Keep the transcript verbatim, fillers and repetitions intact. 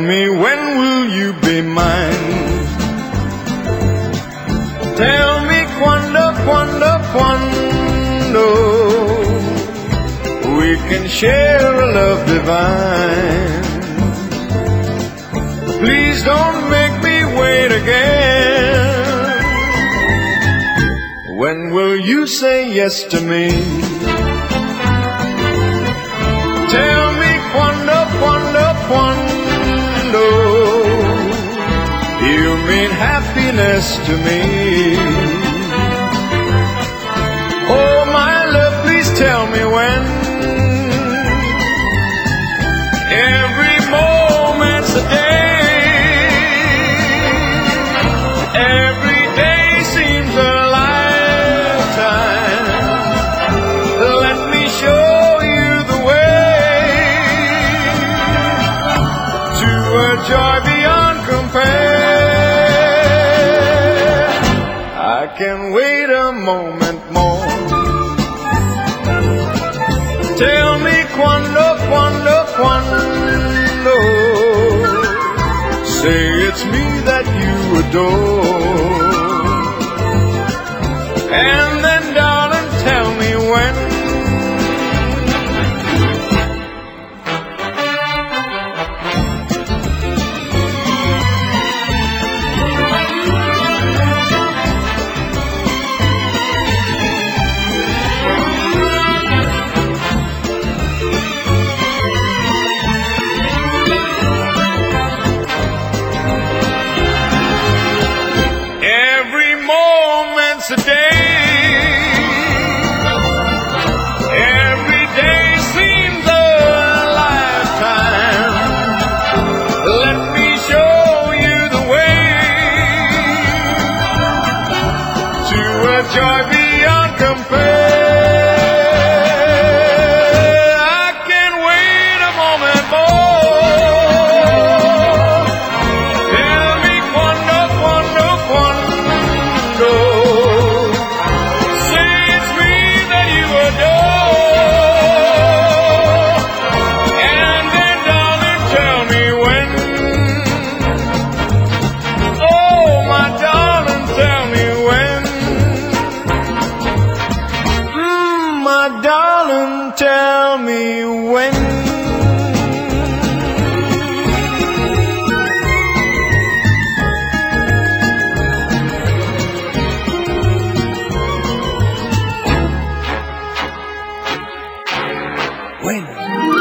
me, when will you be mine? Tell me quando, quando, quando we can share a love divine. Please don't make me wait again. When will you say yes to me? Tell me quando, quando, quando you mean happiness to me. Oh my love, please tell me when. Every moment's a day, every day seems a lifetime. Let me show you the way to a joy beyond compare. I can wait a moment more. Tell me quando, quando, quando say it's me that you adore. And then darling, tell me when. A day, every day seems a lifetime. Let me show you the way to a joy beyond compare. I can't wait a moment more. Tell me quando, quando, quando darling, tell me when. When?